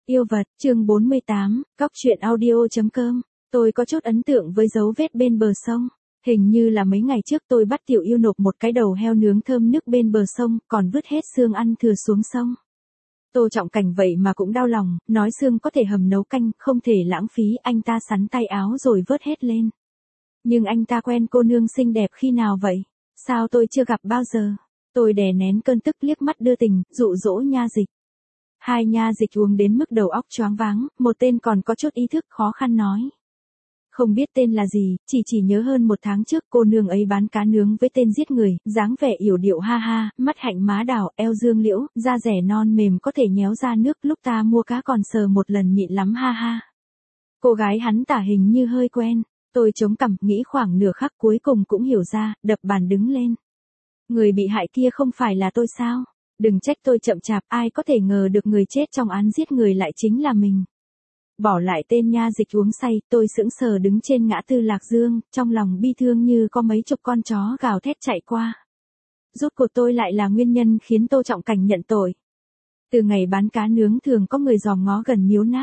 Yêu vật, chương 48, Cóc truyện audio.com. Tôi có chút ấn tượng với dấu vết bên bờ sông. Hình như là mấy ngày trước tôi bắt Tiểu Yêu nộp một cái đầu heo nướng thơm nước bên bờ sông, còn vứt hết xương ăn thừa xuống sông. Tô Trọng Cảnh vậy mà cũng đau lòng, nói xương có thể hầm nấu canh, không thể lãng phí, anh ta sắn tay áo rồi vớt hết lên. Nhưng anh ta quen cô nương xinh đẹp khi nào vậy? Sao tôi chưa gặp bao giờ? Tôi đè nén cơn tức liếc mắt đưa tình, dụ dỗ Nha Dịch. Hai Nha Dịch uống đến mức đầu óc choáng váng, một tên còn có chút ý thức khó khăn nói. Không biết tên là gì, chỉ nhớ hơn một tháng trước cô nương ấy bán cá nướng với tên giết người, dáng vẻ yểu điệu ha ha, mắt hạnh má đào, eo dương liễu, da rẻ non mềm có thể nhéo ra nước, lúc ta mua cá còn sờ một lần mịn lắm ha ha. Cô gái hắn tả hình như hơi quen, tôi chống cằm nghĩ khoảng nửa khắc cuối cùng cũng hiểu ra, đập bàn đứng lên. Người bị hại kia không phải là tôi sao? Đừng trách tôi chậm chạp, ai có thể ngờ được người chết trong án giết người lại chính là mình. Bỏ lại tên Nha Dịch uống say, tôi sững sờ đứng trên ngã tư Lạc Dương, trong lòng bi thương như có mấy chục con chó gào thét chạy qua. Rốt cuộc tôi lại là nguyên nhân khiến Tô Trọng Cảnh nhận tội. Từ ngày bán cá nướng thường có người dòm ngó gần miếu nát.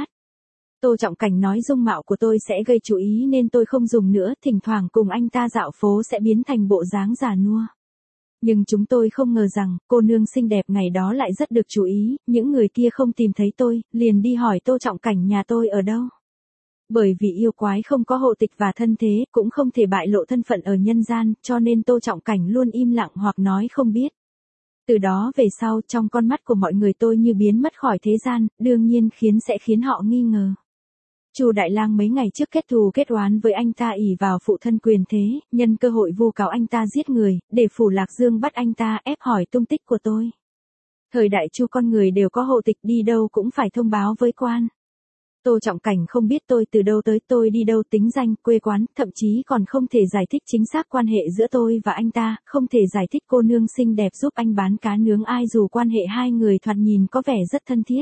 Tô Trọng Cảnh nói dung mạo của tôi sẽ gây chú ý nên tôi không dùng nữa, thỉnh thoảng cùng anh ta dạo phố sẽ biến thành bộ dáng già nua. Nhưng chúng tôi không ngờ rằng, cô nương xinh đẹp ngày đó lại rất được chú ý, những người kia không tìm thấy tôi, liền đi hỏi Tô Trọng Cảnh nhà tôi ở đâu. Bởi vì yêu quái không có hộ tịch và thân thế, cũng không thể bại lộ thân phận ở nhân gian, cho nên Tô Trọng Cảnh luôn im lặng hoặc nói không biết. Từ đó về sau, trong con mắt của mọi người tôi như biến mất khỏi thế gian, đương nhiên sẽ khiến họ nghi ngờ. Chu Đại Lang mấy ngày trước kết thù kết oán với anh ta ỷ vào phụ thân quyền thế, nhân cơ hội vu cáo anh ta giết người, để phủ Lạc Dương bắt anh ta ép hỏi tung tích của tôi. Thời đại Chu con người đều có hộ tịch, đi đâu cũng phải thông báo với quan. Tô Trọng Cảnh không biết tôi từ đâu tới, tôi đi đâu, tính danh, quê quán, thậm chí còn không thể giải thích chính xác quan hệ giữa tôi và anh ta, không thể giải thích cô nương xinh đẹp giúp anh bán cá nướng ai dù quan hệ hai người thoạt nhìn có vẻ rất thân thiết.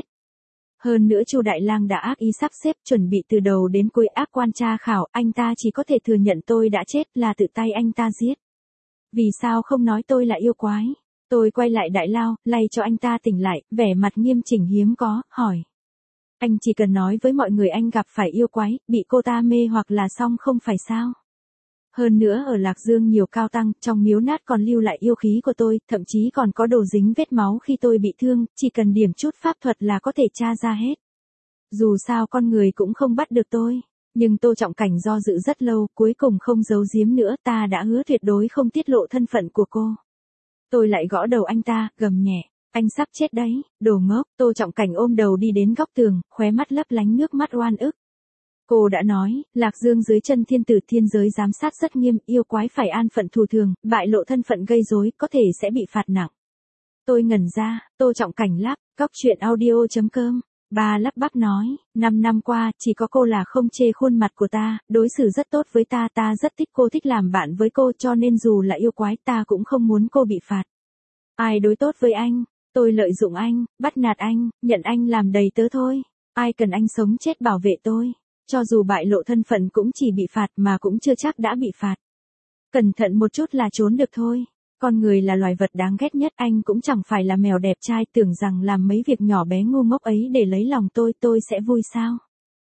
Hơn nữa Chu Đại Lang đã ác ý sắp xếp chuẩn bị từ đầu đến cuối áp quan tra khảo, anh ta chỉ có thể thừa nhận tôi đã chết là tự tay anh ta giết. Vì sao không nói tôi là yêu quái? Tôi quay lại Đại Lao, lay cho anh ta tỉnh lại, vẻ mặt nghiêm chỉnh hiếm có, hỏi. Anh chỉ cần nói với mọi người anh gặp phải yêu quái, bị cô ta mê hoặc là xong không phải sao? Hơn nữa ở Lạc Dương nhiều cao tăng, trong miếu nát còn lưu lại yêu khí của tôi, thậm chí còn có đồ dính vết máu khi tôi bị thương, chỉ cần điểm chút pháp thuật là có thể tra ra hết. Dù sao con người cũng không bắt được tôi, nhưng Tô Trọng Cảnh do dự rất lâu, cuối cùng không giấu giếm nữa, ta đã hứa tuyệt đối không tiết lộ thân phận của cô. Tôi lại gõ đầu anh ta, gầm nhẹ, anh sắp chết đấy, đồ ngốc. Tô Trọng Cảnh ôm đầu đi đến góc tường, khóe mắt lấp lánh nước mắt oan ức. Cô đã nói, Lạc Dương dưới chân thiên tử thiên giới giám sát rất nghiêm, yêu quái phải an phận thù thường, bại lộ thân phận gây rối có thể sẽ bị phạt nặng. Tôi ngẩn ra, Tô Trọng Cảnh lắp, Cóc truyện audio.com. Bà lắp bắp nói, 5 năm qua, chỉ có cô là không chê khuôn mặt của ta, đối xử rất tốt với ta, ta rất thích cô, thích làm bạn với cô, cho nên dù là yêu quái ta cũng không muốn cô bị phạt. Ai đối tốt với anh, tôi lợi dụng anh, bắt nạt anh, nhận anh làm đầy tớ thôi. Ai cần anh sống chết bảo vệ tôi. Cho dù bại lộ thân phận cũng chỉ bị phạt mà cũng chưa chắc đã bị phạt. Cẩn thận một chút là trốn được thôi. Con người là loài vật đáng ghét nhất, anh cũng chẳng phải là mèo đẹp trai, tưởng rằng làm mấy việc nhỏ bé ngu ngốc ấy để lấy lòng tôi sẽ vui sao?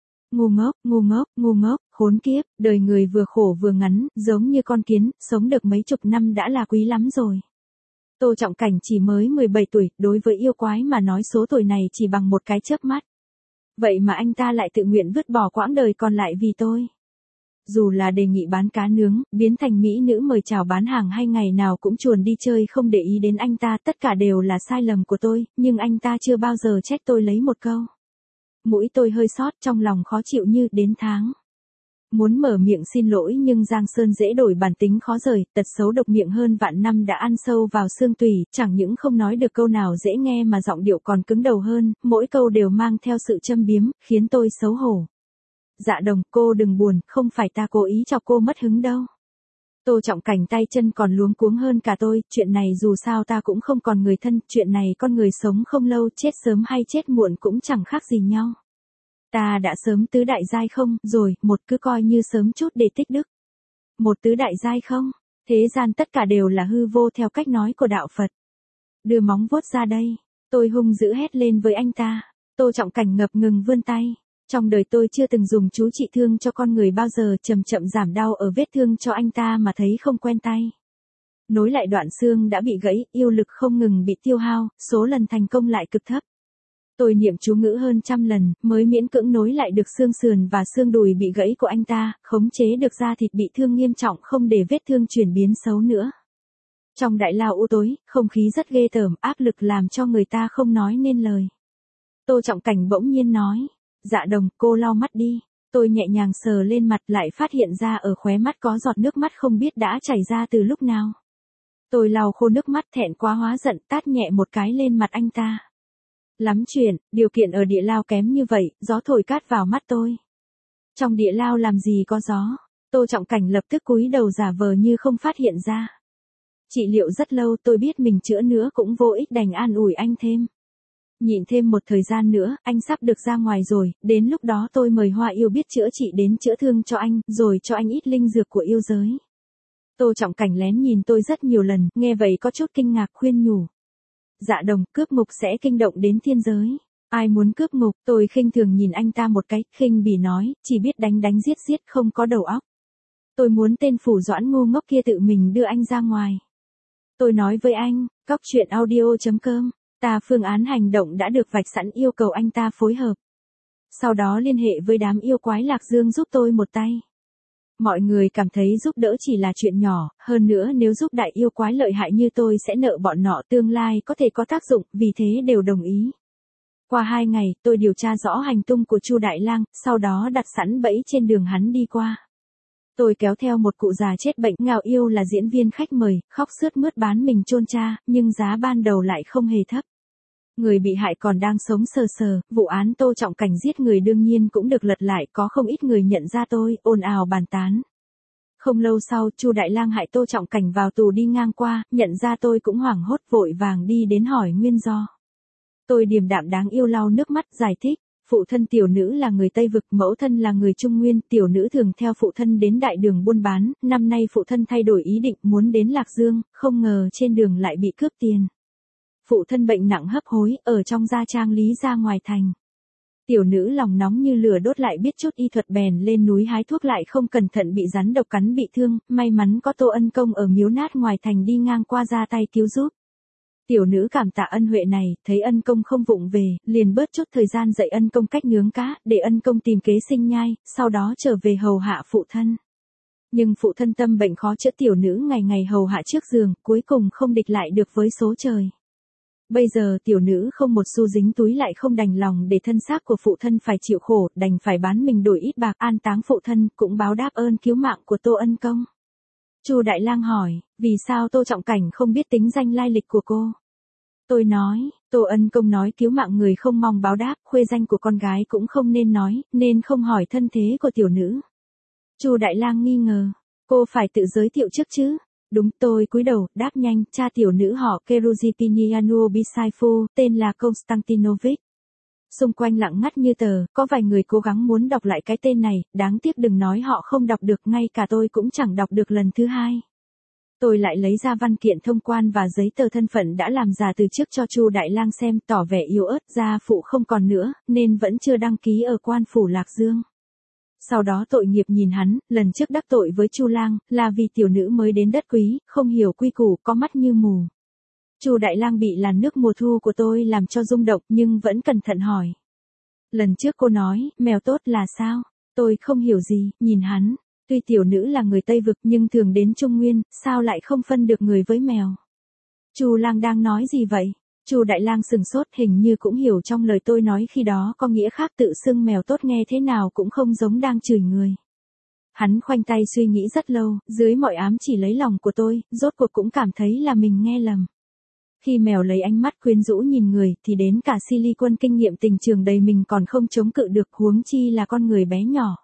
Ngu ngốc, khốn kiếp, đời người vừa khổ vừa ngắn, giống như con kiến, sống được mấy chục năm đã là quý lắm rồi. Tô Trọng Cảnh chỉ mới 17 tuổi, đối với yêu quái mà nói số tuổi này chỉ bằng một cái chớp mắt. Vậy mà anh ta lại tự nguyện vứt bỏ quãng đời còn lại vì tôi. Dù là đề nghị bán cá nướng, biến thành mỹ nữ mời chào bán hàng hay ngày nào cũng chuồn đi chơi không để ý đến anh ta, tất cả đều là sai lầm của tôi, nhưng anh ta chưa bao giờ trách tôi lấy một câu. Mũi tôi hơi sót, trong lòng khó chịu như đến tháng. Muốn mở miệng xin lỗi nhưng Giang Sơn dễ đổi bản tính khó rời, tật xấu độc miệng hơn vạn năm đã ăn sâu vào xương tủy, chẳng những không nói được câu nào dễ nghe mà giọng điệu còn cứng đầu hơn, mỗi câu đều mang theo sự châm biếm, khiến tôi xấu hổ. Dạ Đồng, cô đừng buồn, không phải ta cố ý cho cô mất hứng đâu. Tô Trọng Cảnh tay chân còn luống cuống hơn cả tôi, chuyện này dù sao ta cũng không còn người thân, chuyện này con người sống không lâu, chết sớm hay chết muộn cũng chẳng khác gì nhau. Ta đã sớm tứ đại giai không, rồi, một cứ coi như sớm chút để tích đức. Một tứ đại giai không, thế gian tất cả đều là hư vô theo cách nói của đạo Phật. Đưa móng vuốt ra đây, tôi hung dữ hét lên với anh ta. Tô Trọng Cảnh ngập ngừng vươn tay. Trong đời tôi chưa từng dùng chú trị thương cho con người bao giờ, chậm chậm giảm đau ở vết thương cho anh ta mà thấy không quen tay. Nối lại đoạn xương đã bị gãy, yêu lực không ngừng bị tiêu hao, số lần thành công lại cực thấp. Tôi niệm chú ngữ hơn 100 lần, mới miễn cưỡng nối lại được xương sườn và xương đùi bị gãy của anh ta, khống chế được da thịt bị thương nghiêm trọng không để vết thương chuyển biến xấu nữa. Trong đại lao u tối, không khí rất ghê tởm, áp lực làm cho người ta không nói nên lời. Tô Trọng Cảnh bỗng nhiên nói, Dạ Đồng, cô lau mắt đi. Tôi nhẹ nhàng sờ lên mặt lại phát hiện ra ở khóe mắt có giọt nước mắt không biết đã chảy ra từ lúc nào. Tôi lau khô nước mắt thẹn quá hóa giận tát nhẹ một cái lên mặt anh ta. Lắm chuyện, điều kiện ở địa lao kém như vậy, gió thổi cát vào mắt tôi. Trong địa lao làm gì có gió. Tô Trọng Cảnh lập tức cúi đầu giả vờ như không phát hiện ra. Trị liệu rất lâu, tôi biết mình chữa nữa cũng vô ích, đành an ủi anh thêm. Nhịn thêm một thời gian nữa, anh sắp được ra ngoài rồi, đến lúc đó tôi mời Hoa Yêu biết chữa trị đến chữa thương cho anh, rồi cho anh ít linh dược của yêu giới. Tô Trọng Cảnh lén nhìn tôi rất nhiều lần, nghe vậy có chút kinh ngạc khuyên nhủ. Dạ Đồng, cướp ngục sẽ kinh động đến thiên giới. Ai muốn cướp ngục? Tôi khinh thường nhìn anh ta một cái, khinh bỉ nói, chỉ biết đánh đánh giết giết không có đầu óc. Tôi muốn tên Phủ Doãn ngu ngốc kia tự mình đưa anh ra ngoài. Tôi nói với anh, cóc truyện audio.com, phương án hành động đã được vạch sẵn, yêu cầu anh ta phối hợp. Sau đó liên hệ với đám yêu quái Lạc Dương giúp tôi một tay. Mọi người cảm thấy giúp đỡ chỉ là chuyện nhỏ, hơn nữa nếu giúp đại yêu quái lợi hại như tôi sẽ nợ bọn nọ, tương lai có thể có tác dụng, vì thế đều đồng ý. Qua 2 ngày, tôi điều tra rõ hành tung của Chu Đại Lang, sau đó đặt sẵn bẫy trên đường hắn đi qua. Tôi kéo theo một cụ già chết bệnh, Ngạo Yêu là diễn viên khách mời, khóc sướt mướt bán mình chôn cha, nhưng giá ban đầu lại không hề thấp. Người bị hại còn đang sống sờ sờ, vụ án Tô Trọng Cảnh giết người đương nhiên cũng được lật lại, có không ít người nhận ra tôi, ồn ào bàn tán. Không lâu sau, Chu Đại Lang hại Tô Trọng Cảnh vào tù đi ngang qua, nhận ra tôi cũng hoảng hốt vội vàng đi đến hỏi nguyên do. Tôi điềm đạm đáng yêu lau nước mắt giải thích, phụ thân tiểu nữ là người Tây Vực, mẫu thân là người Trung Nguyên, tiểu nữ thường theo phụ thân đến đại đường buôn bán, năm nay phụ thân thay đổi ý định muốn đến Lạc Dương, không ngờ trên đường lại bị cướp tiền. Phụ thân bệnh nặng hấp hối, ở trong gia trang lý ra ngoài thành. Tiểu nữ lòng nóng như lửa đốt lại biết chút y thuật bèn lên núi hái thuốc lại không cẩn thận bị rắn độc cắn bị thương, may mắn có Tô Ân Công ở miếu nát ngoài thành đi ngang qua ra tay cứu giúp. Tiểu nữ cảm tạ ân huệ này, thấy Ân Công không vụng về, liền bớt chút thời gian dạy Ân Công cách nướng cá, để Ân Công tìm kế sinh nhai, sau đó trở về hầu hạ phụ thân. Nhưng phụ thân tâm bệnh khó chữa, tiểu nữ ngày ngày hầu hạ trước giường, cuối cùng không địch lại được với số trời. Bây giờ tiểu nữ không một xu dính túi, lại không đành lòng để thân xác của phụ thân phải chịu khổ, đành phải bán mình đổi ít bạc an táng phụ thân, cũng báo đáp ơn cứu mạng của Tô Ân Công. Chu Đại Lang hỏi, vì sao Tô Trọng Cảnh không biết tính danh lai lịch của cô? Tôi nói, Tô Ân Công nói cứu mạng người không mong báo đáp, khuê danh của con gái cũng không nên nói, nên không hỏi thân thế của tiểu nữ. Chu Đại Lang nghi ngờ, cô phải tự giới thiệu trước chứ? Đúng, tôi cúi đầu, đáp nhanh, cha tiểu nữ họ Keruzipinianu Bisaifu, tên là Konstantinovich. Xung quanh lặng ngắt như tờ, có vài người cố gắng muốn đọc lại cái tên này, đáng tiếc đừng nói họ không đọc được, ngay cả tôi cũng chẳng đọc được lần thứ hai. Tôi lại lấy ra văn kiện thông quan và giấy tờ thân phận đã làm giả từ trước cho Chu Đại Lang xem, tỏ vẻ yếu ớt, gia phụ không còn nữa, nên vẫn chưa đăng ký ở quan phủ Lạc Dương. Sau đó tội nghiệp nhìn hắn, lần trước đắc tội với Chu Lang, là vì tiểu nữ mới đến đất quý, không hiểu quy củ, có mắt như mù. Chu Đại Lang bị làn nước mùa thu của tôi làm cho rung động, nhưng vẫn cẩn thận hỏi. Lần trước cô nói, mèo tốt là sao? Tôi không hiểu gì, nhìn hắn. Tuy tiểu nữ là người Tây Vực nhưng thường đến Trung Nguyên, sao lại không phân được người với mèo? Chu Lang đang nói gì vậy? Chu Đại Lang sừng sốt, hình như cũng hiểu trong lời tôi nói khi đó có nghĩa khác, tự xưng mèo tốt nghe thế nào cũng không giống đang chửi người. Hắn khoanh tay suy nghĩ rất lâu, dưới mọi ám chỉ lấy lòng của tôi, rốt cuộc cũng cảm thấy là mình nghe lầm. Khi mèo lấy ánh mắt quyến rũ nhìn người, thì đến cả Silly Quân kinh nghiệm tình trường đầy mình còn không chống cự được, huống chi là con người bé nhỏ.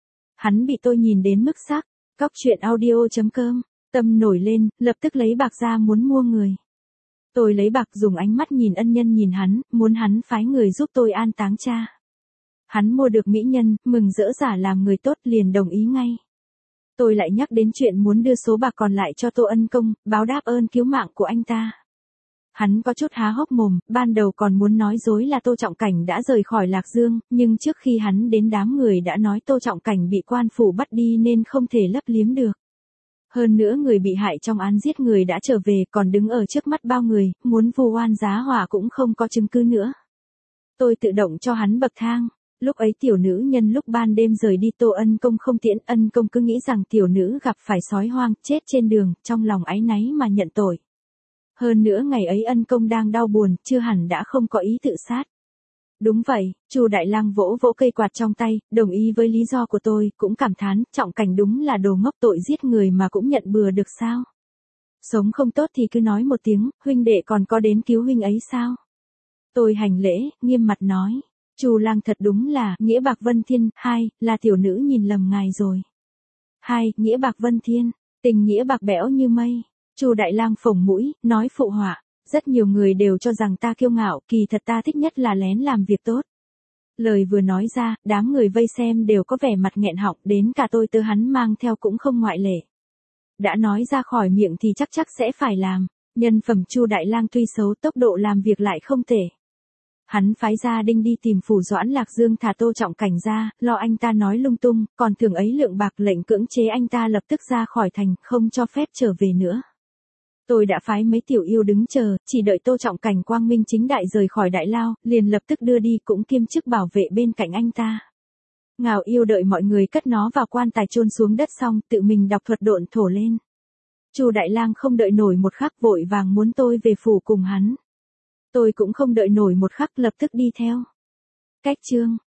Hắn bị tôi nhìn đến mức sắc, cóc truyện audio.com, tâm nổi lên, lập tức lấy bạc ra muốn mua người. Tôi lấy bạc dùng ánh mắt nhìn ân nhân nhìn hắn, muốn hắn phái người giúp tôi an táng cha. Hắn mua được mỹ nhân, mừng rỡ giả làm người tốt liền đồng ý ngay. Tôi lại nhắc đến chuyện muốn đưa số bạc còn lại cho Tô Ân Công, báo đáp ơn cứu mạng của anh ta. Hắn có chút há hốc mồm, ban đầu còn muốn nói dối là Tô Trọng Cảnh đã rời khỏi Lạc Dương, nhưng trước khi hắn đến đám người đã nói Tô Trọng Cảnh bị quan phủ bắt đi nên không thể lấp liếm được. Hơn nữa người bị hại trong án giết người đã trở về còn đứng ở trước mắt bao người, muốn vu oan giá họa cũng không có chứng cứ nữa. Tôi tự động cho hắn bậc thang. Lúc ấy tiểu nữ nhân lúc ban đêm rời đi Tô Ân Công không tiễn, Ân Công cứ nghĩ rằng tiểu nữ gặp phải sói hoang, chết trên đường, trong lòng áy náy mà nhận tội. Hơn nữa ngày ấy Ân Công đang đau buồn, chưa hẳn đã không có ý tự sát. Đúng vậy, Chu Đại Lang vỗ vỗ cây quạt trong tay, đồng ý với lý do của tôi, cũng cảm thán, Trọng Cảnh đúng là đồ ngốc, tội giết người mà cũng nhận bừa được sao? Sống không tốt thì cứ nói một tiếng, huynh đệ còn có đến cứu huynh ấy sao? Tôi hành lễ, nghiêm mặt nói, Chu Lang thật đúng là, Nghĩa Bạc Vân Thiên, hai, là tiểu nữ nhìn lầm ngài rồi. Hai, Nghĩa Bạc Vân Thiên, tình nghĩa bạc bẽo như mây. Chu Đại Lang phồng mũi, nói phụ họa, rất nhiều người đều cho rằng ta kiêu ngạo, kỳ thật ta thích nhất là lén làm việc tốt. Lời vừa nói ra, đám người vây xem đều có vẻ mặt nghẹn họng, đến cả tôi tớ hắn mang theo cũng không ngoại lệ. Đã nói ra khỏi miệng thì chắc sẽ phải làm, nhân phẩm Chu Đại Lang tuy xấu, tốc độ làm việc lại không tệ. Hắn phái gia đình đi tìm Phủ Doãn Lạc Dương thả Tô Trọng Cảnh ra, lo anh ta nói lung tung, còn thưởng ấy lượng bạc, lệnh cưỡng chế anh ta lập tức ra khỏi thành, không cho phép trở về nữa. Tôi đã phái mấy tiểu yêu đứng chờ, chỉ đợi Tô Trọng Cảnh quang minh chính đại rời khỏi đại lao, liền lập tức đưa đi, cũng kiêm chức bảo vệ bên cạnh anh ta. Ngào yêu đợi mọi người cất nó vào quan tài chôn xuống đất xong, tự mình đọc thuật độn thổ lên. Chu Đại Lang không đợi nổi một khắc, vội vàng muốn tôi về phủ cùng hắn. Tôi cũng không đợi nổi một khắc, lập tức đi theo. Cách chương